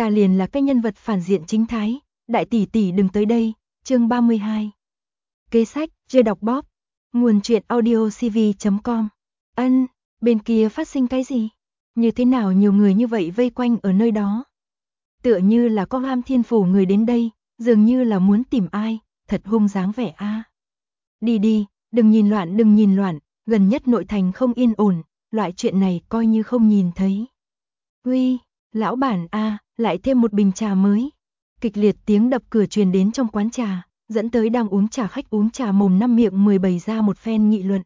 ta liền là cái nhân vật phản diện chính thái, đại tỷ tỷ đừng tới đây. Chương 32. Kế sách, chưa đọc bóp. Nguồn truyện audio cv.com. Ân, bên kia phát sinh cái gì? Như thế nào nhiều người như vậy vây quanh ở nơi đó? Tựa như là có Lam Thiên Phủ người đến đây, dường như là muốn tìm ai, thật hung dáng vẻ a. Đi đi, đừng nhìn loạn, gần nhất nội thành không yên ổn, loại chuyện này coi như không nhìn thấy. Uy, lão bản a, lại thêm một bình trà mới. Kịch liệt tiếng đập cửa truyền đến trong quán trà, dẫn tới đang uống trà khách uống trà mồm năm miệng mười bày ra một phen nghị luận.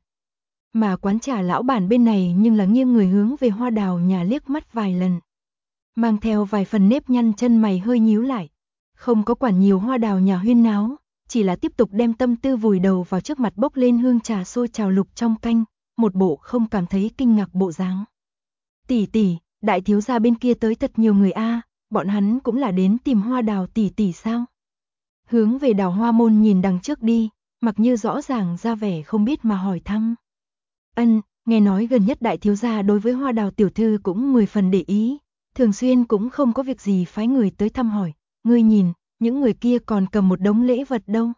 Mà quán trà lão bản bên này nhưng là nghiêng người hướng về Hoa Đào nhà liếc mắt vài lần. Mang theo vài phần nếp nhăn chân mày hơi nhíu lại. Không có quản nhiều Hoa Đào nhà huyên náo, chỉ là tiếp tục đem tâm tư vùi đầu vào trước mặt bốc lên hương trà sôi trào lục trong canh, một bộ không cảm thấy kinh ngạc bộ dáng. Tỷ tỷ, đại thiếu gia bên kia tới thật nhiều người a, bọn hắn cũng là đến tìm Hoa Đào tỷ tỷ sao? Hướng về Đào Hoa môn nhìn đằng trước đi, Mặc Như rõ ràng ra vẻ không biết mà hỏi thăm. Ân, nghe nói gần nhất đại thiếu gia đối với Hoa Đào tiểu thư cũng 10 phần để ý, thường xuyên cũng không có việc gì phái người tới thăm hỏi, ngươi nhìn, những người kia còn cầm một đống lễ vật đâu.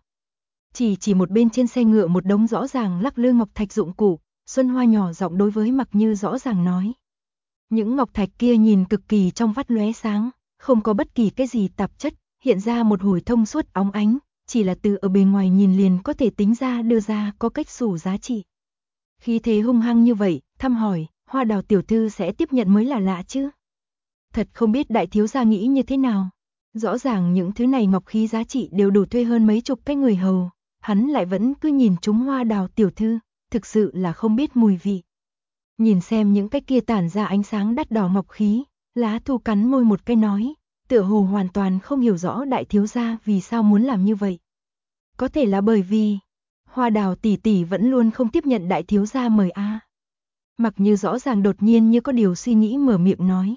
Chỉ một bên trên xe ngựa một đống rõ ràng lắc lư ngọc thạch dụng cụ, Xuân Hoa nhỏ giọng đối với Mặc Như rõ ràng nói. Những ngọc thạch kia nhìn cực kỳ trong vắt lóe sáng, không có bất kỳ cái gì tạp chất, hiện ra một hồi thông suốt óng ánh, chỉ là từ ở bề ngoài nhìn liền có thể tính ra đưa ra có cách xù giá trị. Khí thế hung hăng như vậy, thăm hỏi, Hoa Đào tiểu thư sẽ tiếp nhận mới là lạ chứ. Thật không biết đại thiếu gia nghĩ như thế nào. Rõ ràng những thứ này ngọc khí giá trị đều đủ thuê hơn mấy chục cái người hầu, hắn lại vẫn cứ nhìn chúng Hoa Đào tiểu thư, thực sự là không biết mùi vị. Nhìn xem những cái kia tản ra ánh sáng đắt đỏ ngọc khí, Lá Thu cắn môi một cái nói, tựa hồ hoàn toàn không hiểu rõ đại thiếu gia vì sao muốn làm như vậy. Có thể là bởi vì Hoa Đào tỷ tỷ vẫn luôn không tiếp nhận đại thiếu gia mời a. Mặc Như rõ ràng đột nhiên như có điều suy nghĩ mở miệng nói.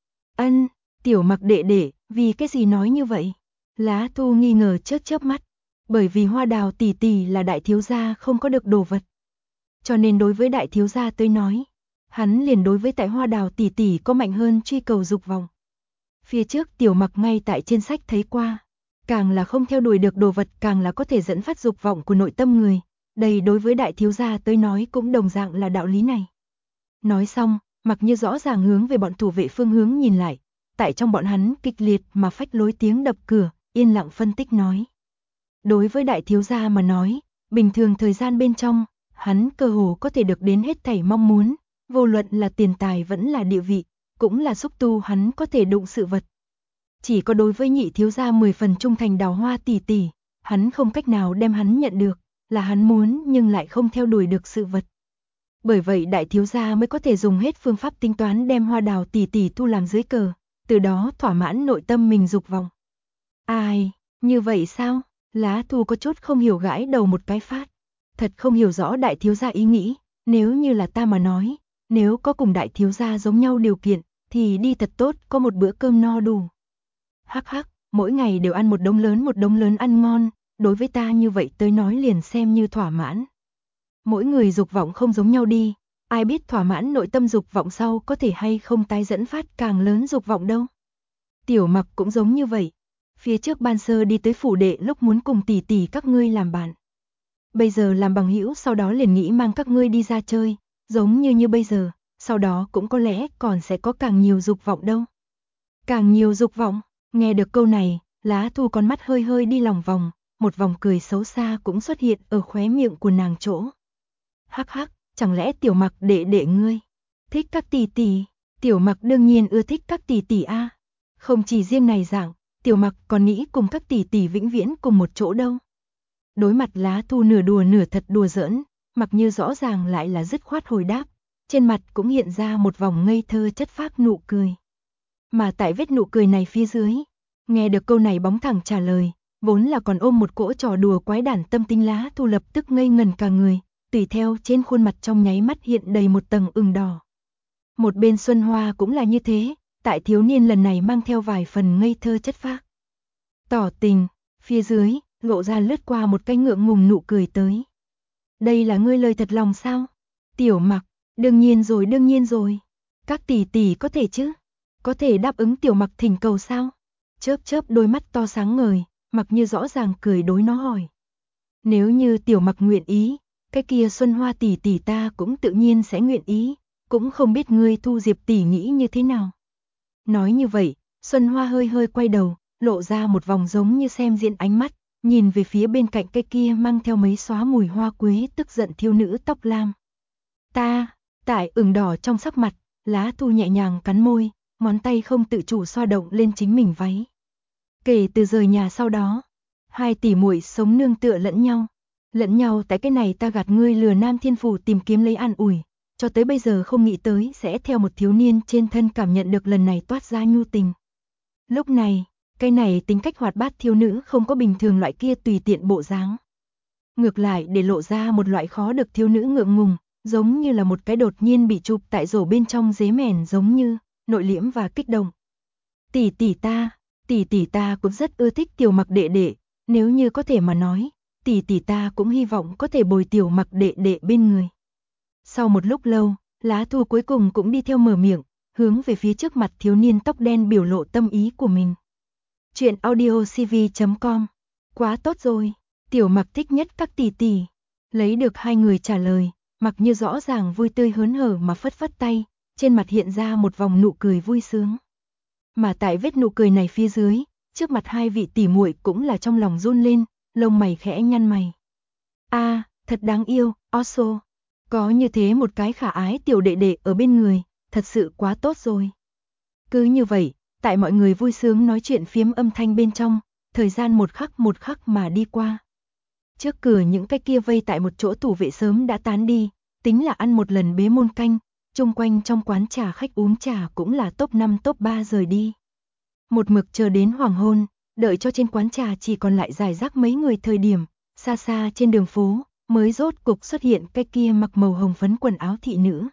Ân, tiểu Mặc đệ đệ, vì cái gì nói như vậy? Lá Thu nghi ngờ chớp mắt, bởi vì Hoa Đào tỷ tỷ là đại thiếu gia không có được đồ vật. Cho nên đối với đại thiếu gia tới nói, hắn liền đối với tại Hoa Đào tỷ tỷ có mạnh hơn truy cầu dục vọng. Phía trước tiểu Mặc ngay tại trên sách thấy qua, càng là không theo đuổi được đồ vật càng là có thể dẫn phát dục vọng của nội tâm người, đây đối với đại thiếu gia tới nói cũng đồng dạng là đạo lý này. Nói xong, Mặc Như rõ ràng hướng về bọn thủ vệ phương hướng nhìn lại, tại trong bọn hắn kịch liệt mà phách lối tiếng đập cửa, yên lặng phân tích nói. Đối với đại thiếu gia mà nói, bình thường thời gian bên trong, hắn cơ hồ có thể được đến hết thảy mong muốn, vô luận là tiền tài vẫn là địa vị, cũng là xúc tu hắn có thể đụng sự vật. Chỉ có đối với nhị thiếu gia 10 phần trung thành Đào Hoa tỷ tỷ, hắn không cách nào đem hắn nhận được, là hắn muốn nhưng lại không theo đuổi được sự vật. Bởi vậy đại thiếu gia mới có thể dùng hết phương pháp tính toán đem Hoa Đào tỷ tỷ thu làm dưới cờ, từ đó thỏa mãn nội tâm mình dục vọng. Ai, như vậy sao? Lá Thu có chút không hiểu gãi đầu một cái phát. Thật không hiểu rõ đại thiếu gia ý nghĩ, nếu như là ta mà nói, nếu có cùng đại thiếu gia giống nhau điều kiện, thì đi thật tốt có một bữa cơm no đủ. Hắc hắc, mỗi ngày đều ăn một đống lớn ăn ngon, đối với ta như vậy tới nói liền xem như thỏa mãn. Mỗi người dục vọng không giống nhau đi, ai biết thỏa mãn nội tâm dục vọng sau có thể hay không tái dẫn phát càng lớn dục vọng đâu. Tiểu Mặc cũng giống như vậy, phía trước ban sơ đi tới phủ đệ lúc muốn cùng tỷ tỷ các ngươi làm bạn. Bây giờ làm bằng hữu sau đó liền nghĩ mang các ngươi đi ra chơi, giống như bây giờ, sau đó cũng có lẽ còn sẽ có càng nhiều dục vọng đâu. Càng nhiều dục vọng, nghe được câu này, Lá Thu con mắt hơi hơi đi lòng vòng, một vòng cười xấu xa cũng xuất hiện ở khóe miệng của nàng chỗ. Hắc hắc, chẳng lẽ tiểu Mặc đệ đệ ngươi thích các tỷ tỷ? Tiểu Mặc đương nhiên ưa thích các tỷ tỷ a. Không chỉ riêng này dạng, tiểu Mặc còn nghĩ cùng các tỷ tỷ vĩnh viễn cùng một chỗ đâu. Đối mặt Lá Thu nửa đùa nửa thật đùa giỡn, Mặc Như rõ ràng lại là dứt khoát hồi đáp, trên mặt cũng hiện ra một vòng ngây thơ chất phác nụ cười. Mà tại vết nụ cười này phía dưới, nghe được câu này bóng thẳng trả lời, vốn là còn ôm một cỗ trò đùa quái đản tâm tính Lá Thu lập tức ngây ngần cả người, tùy theo trên khuôn mặt trong nháy mắt hiện đầy một tầng ửng đỏ. Một bên Xuân Hoa cũng là như thế, tại thiếu niên lần này mang theo vài phần ngây thơ chất phác. Tỏ tình, phía dưới, lộ ra lướt qua một cái ngượng ngùng nụ cười tới. Đây là ngươi lời thật lòng sao? Tiểu Mặc, đương nhiên rồi. Các tỷ tỷ có thể chứ? Có thể đáp ứng Tiểu Mặc thỉnh cầu sao? Chớp chớp đôi mắt to sáng ngời, Mặc Như rõ ràng cười đối nó hỏi. Nếu như Tiểu Mặc nguyện ý, cái kia Xuân Hoa tỷ tỷ ta cũng tự nhiên sẽ nguyện ý, cũng không biết ngươi Thu Diệp tỷ nghĩ như thế nào. Nói như vậy, Xuân Hoa hơi hơi quay đầu, lộ ra một vòng giống như xem diễn ánh mắt, nhìn về phía bên cạnh cái kia mang theo mấy xóa mùi hoa quế tức giận thiếu nữ tóc lam. Ta, tại ửng đỏ trong sắc mặt, Lá Thu nhẹ nhàng cắn môi, ngón tay không tự chủ xoa động lên chính mình váy. Kể từ rời nhà sau đó, hai tỷ muội sống nương tựa lẫn nhau tại cái này ta gạt ngươi lừa Nam Thiên Phủ tìm kiếm lấy an ủi, cho tới bây giờ không nghĩ tới sẽ theo một thiếu niên trên thân cảm nhận được lần này toát ra nhu tình. Lúc này, cái này tính cách hoạt bát thiếu nữ không có bình thường loại kia tùy tiện bộ dáng. Ngược lại để lộ ra một loại khó được thiếu nữ ngượng ngùng, giống như là một cái đột nhiên bị chụp tại rổ bên trong dế mèn giống như, nội liễm và kích động. Tỷ tỷ ta cũng rất ưa thích Tiểu Mặc đệ đệ, nếu như có thể mà nói, tỷ tỷ ta cũng hy vọng có thể bồi Tiểu Mặc đệ đệ bên người. Sau một lúc lâu, Lá Thu cuối cùng cũng đi theo mở miệng, hướng về phía trước mặt thiếu niên tóc đen biểu lộ tâm ý của mình. Chuyện audiocv.com. Quá tốt rồi, Tiểu Mặc thích nhất các tỷ tỷ. Lấy được hai người trả lời, Mặc Như rõ ràng vui tươi hớn hở mà phất phất tay, trên mặt hiện ra một vòng nụ cười vui sướng. Mà tại vết nụ cười này phía dưới, trước mặt hai vị tỷ muội cũng là trong lòng run lên, lông mày khẽ nhăn mày. A, thật đáng yêu, Oso. Có như thế một cái khả ái tiểu đệ đệ ở bên người, thật sự quá tốt rồi. Cứ như vậy, tại mọi người vui sướng nói chuyện phiếm âm thanh bên trong, thời gian một khắc mà đi qua. Trước cửa những cái kia vây tại một chỗ thủ vệ sớm đã tán đi, tính là ăn một lần bế môn canh, chung quanh trong quán trà khách uống trà cũng là top 5 top 3 rời đi. Một mực chờ đến hoàng hôn, đợi cho trên quán trà chỉ còn lại rải rác mấy người thời điểm, xa xa trên đường phố, mới rốt cục xuất hiện cái kia mặc màu hồng phấn quần áo thị nữ.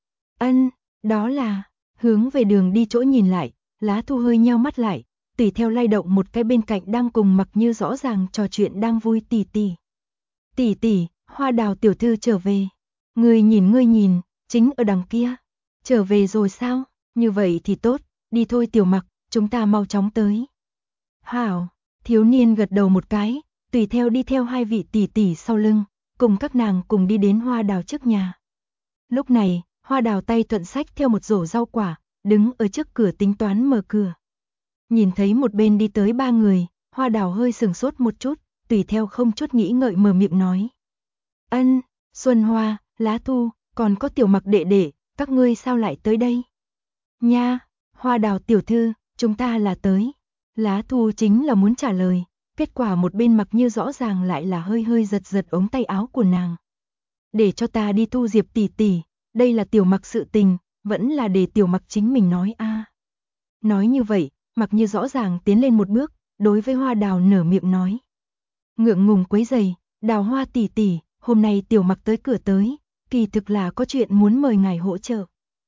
Đó là, hướng về đường đi chỗ nhìn lại, Lá Thu hơi nheo mắt lại, tùy theo lay động một cái bên cạnh đang cùng Mặc Như rõ ràng trò chuyện đang vui tỷ tỷ. Tỷ tỷ, Hoa Đào tiểu thư trở về. Ngươi nhìn, chính ở đằng kia. Trở về rồi sao? Như vậy thì tốt, đi thôi Tiểu Mặc, chúng ta mau chóng tới. Hảo, thiếu niên gật đầu một cái, tùy theo đi theo hai vị tỷ tỷ sau lưng, cùng các nàng cùng đi đến Hoa Đào trước nhà. Lúc này, Hoa Đào tay thuận xách theo một rổ rau quả, đứng ở trước cửa tính toán mở cửa. Nhìn thấy một bên đi tới ba người, Hoa Đào hơi sừng sốt một chút, tùy theo không chút nghĩ ngợi mở miệng nói. Xuân Hoa, Lá Thu, còn có Tiểu Mặc đệ đệ, các ngươi sao lại tới đây? Nha, Hoa Đào tiểu thư, chúng ta là tới. Lá Thu chính là muốn trả lời, kết quả một bên Mặc Như rõ ràng lại là hơi hơi giật ống tay áo của nàng. Để cho ta đi Thu Diệp tỷ tỷ, đây là Tiểu Mặc sự tình, vẫn là để Tiểu Mặc chính mình nói a. Nói như vậy, Mặc Như rõ ràng tiến lên một bước, đối với Hoa Đào nở miệng nói. Ngượng ngùng quấy giày, Đào Hoa tỷ tỷ, hôm nay Tiểu Mặc tới cửa tới, kỳ thực là có chuyện muốn mời ngài hỗ trợ.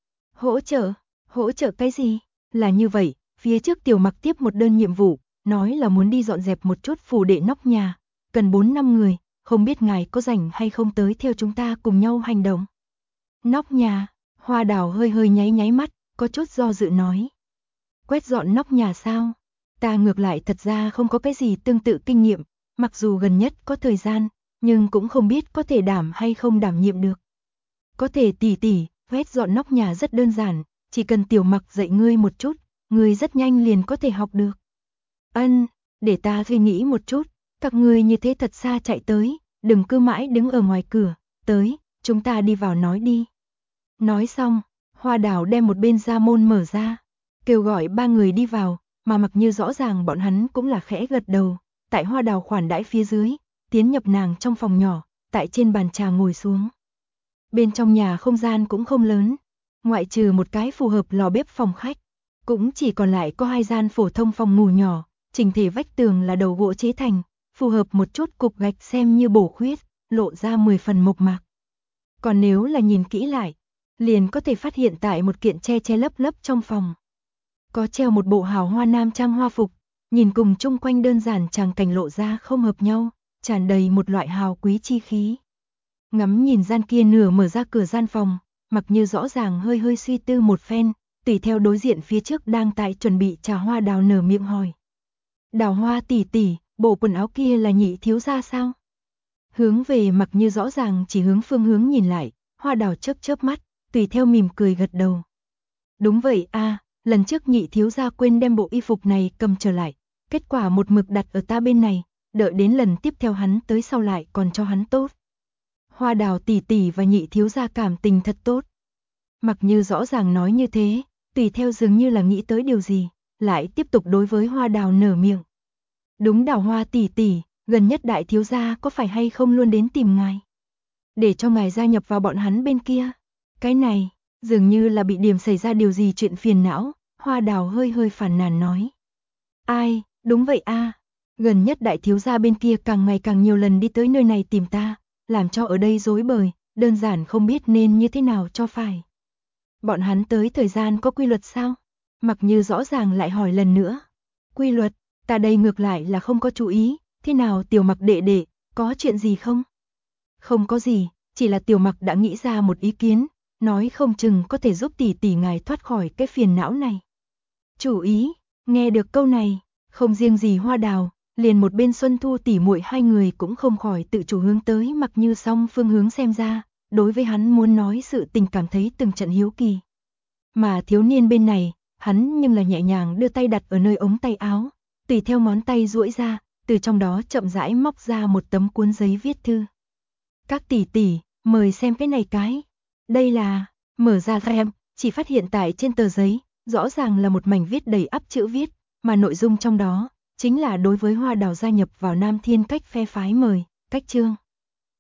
Hỗ trợ cái gì? Là như vậy, phía trước Tiểu Mặc tiếp một đơn nhiệm vụ, nói là muốn đi dọn dẹp một chút phủ đệ nóc nhà, cần 4-5 người, không biết ngài có rảnh hay không tới theo chúng ta cùng nhau hành động. Nóc nhà, Hoa Đào hơi hơi nháy mắt, có chút do dự nói. Quét dọn nóc nhà sao? Ta ngược lại thật ra không có cái gì tương tự kinh nghiệm, mặc dù gần nhất có thời gian, nhưng cũng không biết có thể đảm hay không đảm nhiệm được. Có thể tỷ, quét dọn nóc nhà rất đơn giản, chỉ cần Tiểu Mặc dạy ngươi một chút, ngươi rất nhanh liền có thể học được. Để ta suy nghĩ một chút, các ngươi như thế thật xa chạy tới, đừng cứ mãi đứng ở ngoài cửa, tới, chúng ta đi vào nói đi. Nói xong, Hoa Đào đem một bên ra môn mở ra, kêu gọi ba người đi vào, mà Mặc Như rõ ràng bọn hắn cũng là khẽ gật đầu, tại Hoa Đào khoản đãi phía dưới, tiến nhập nàng trong phòng nhỏ, tại trên bàn trà ngồi xuống. Bên trong nhà không gian cũng không lớn, ngoại trừ một cái phù hợp lò bếp phòng khách, cũng chỉ còn lại có 2 gian phổ thông phòng ngủ nhỏ, chỉnh thể vách tường là đầu gỗ chế thành, phù hợp một chút cục gạch xem như bổ khuyết, lộ ra 10 phần mộc mạc. Còn nếu là nhìn kỹ lại, liền có thể phát hiện tại một kiện che lấp trong phòng. Có treo một bộ hào hoa nam trang hoa phục, nhìn cùng chung quanh đơn giản tràng cảnh lộ ra không hợp nhau, tràn đầy một loại hào quý chi khí. Ngắm nhìn gian kia nửa mở ra cửa gian phòng, Mặc Như rõ ràng hơi suy tư một phen, tùy theo đối diện phía trước đang tại chuẩn bị trà Hoa Đào nở miệng hỏi. Đào Hoa tỷ tỷ, bộ quần áo kia là Nhị thiếu gia sao? Hướng về Mặc Như rõ ràng chỉ hướng phương hướng nhìn lại, Hoa Đào chớp chớp mắt, tùy theo mỉm cười gật đầu. Đúng vậy a, lần trước Nhị thiếu gia quên đem bộ y phục này cầm trở lại, kết quả một mực đặt ở ta bên này, đợi đến lần tiếp theo hắn tới sau lại còn cho hắn tốt. Hoa Đào tỷ tỷ và Nhị thiếu gia cảm tình thật tốt. Mặc Như rõ ràng nói như thế, tùy theo dường như là nghĩ tới điều gì, lại tiếp tục đối với Hoa Đào nở miệng. Đúng Đào Hoa tỷ tỷ, gần nhất đại thiếu gia có phải hay không luôn đến tìm ngài? Để cho ngài gia nhập vào bọn hắn bên kia. Cái này, dường như là bị Điểm xảy ra điều gì chuyện phiền não, Hoa Đào hơi hơi phàn nàn nói. Ai, đúng vậy a, gần nhất đại thiếu gia bên kia càng ngày càng nhiều lần đi tới nơi này tìm ta, làm cho ở đây rối bời, đơn giản không biết nên như thế nào cho phải. Bọn hắn tới thời gian có quy luật sao? Mặc Như rõ ràng lại hỏi lần nữa. Quy luật, ta đây ngược lại là không có chú ý, thế nào Tiểu Mặc đệ đệ, có chuyện gì không? Không có gì, chỉ là Tiểu Mặc đã nghĩ ra một ý kiến, nói không chừng có thể giúp tỷ tỷ ngài thoát khỏi cái phiền não này. Chủ ý, nghe được câu này, không riêng gì Hoa Đào, liền một bên Xuân Thu tỷ muội hai người cũng không khỏi tự chủ hướng tới Mặc Như song phương hướng xem ra, đối với hắn muốn nói sự tình cảm thấy từng trận hiếu kỳ. Mà thiếu niên bên này, hắn nhưng là nhẹ nhàng đưa tay đặt ở nơi ống tay áo, tùy theo ngón tay duỗi ra, từ trong đó chậm rãi móc ra một tấm cuốn giấy viết thư. Các tỷ tỷ, mời xem cái này cái. Đây là, mở ra xem, chỉ phát hiện tại trên tờ giấy, rõ ràng là một mảnh viết đầy ắp chữ viết, mà nội dung trong đó, chính là đối với Hoa Đào gia nhập vào Nam Thiên Cách phe phái mời, cách chương.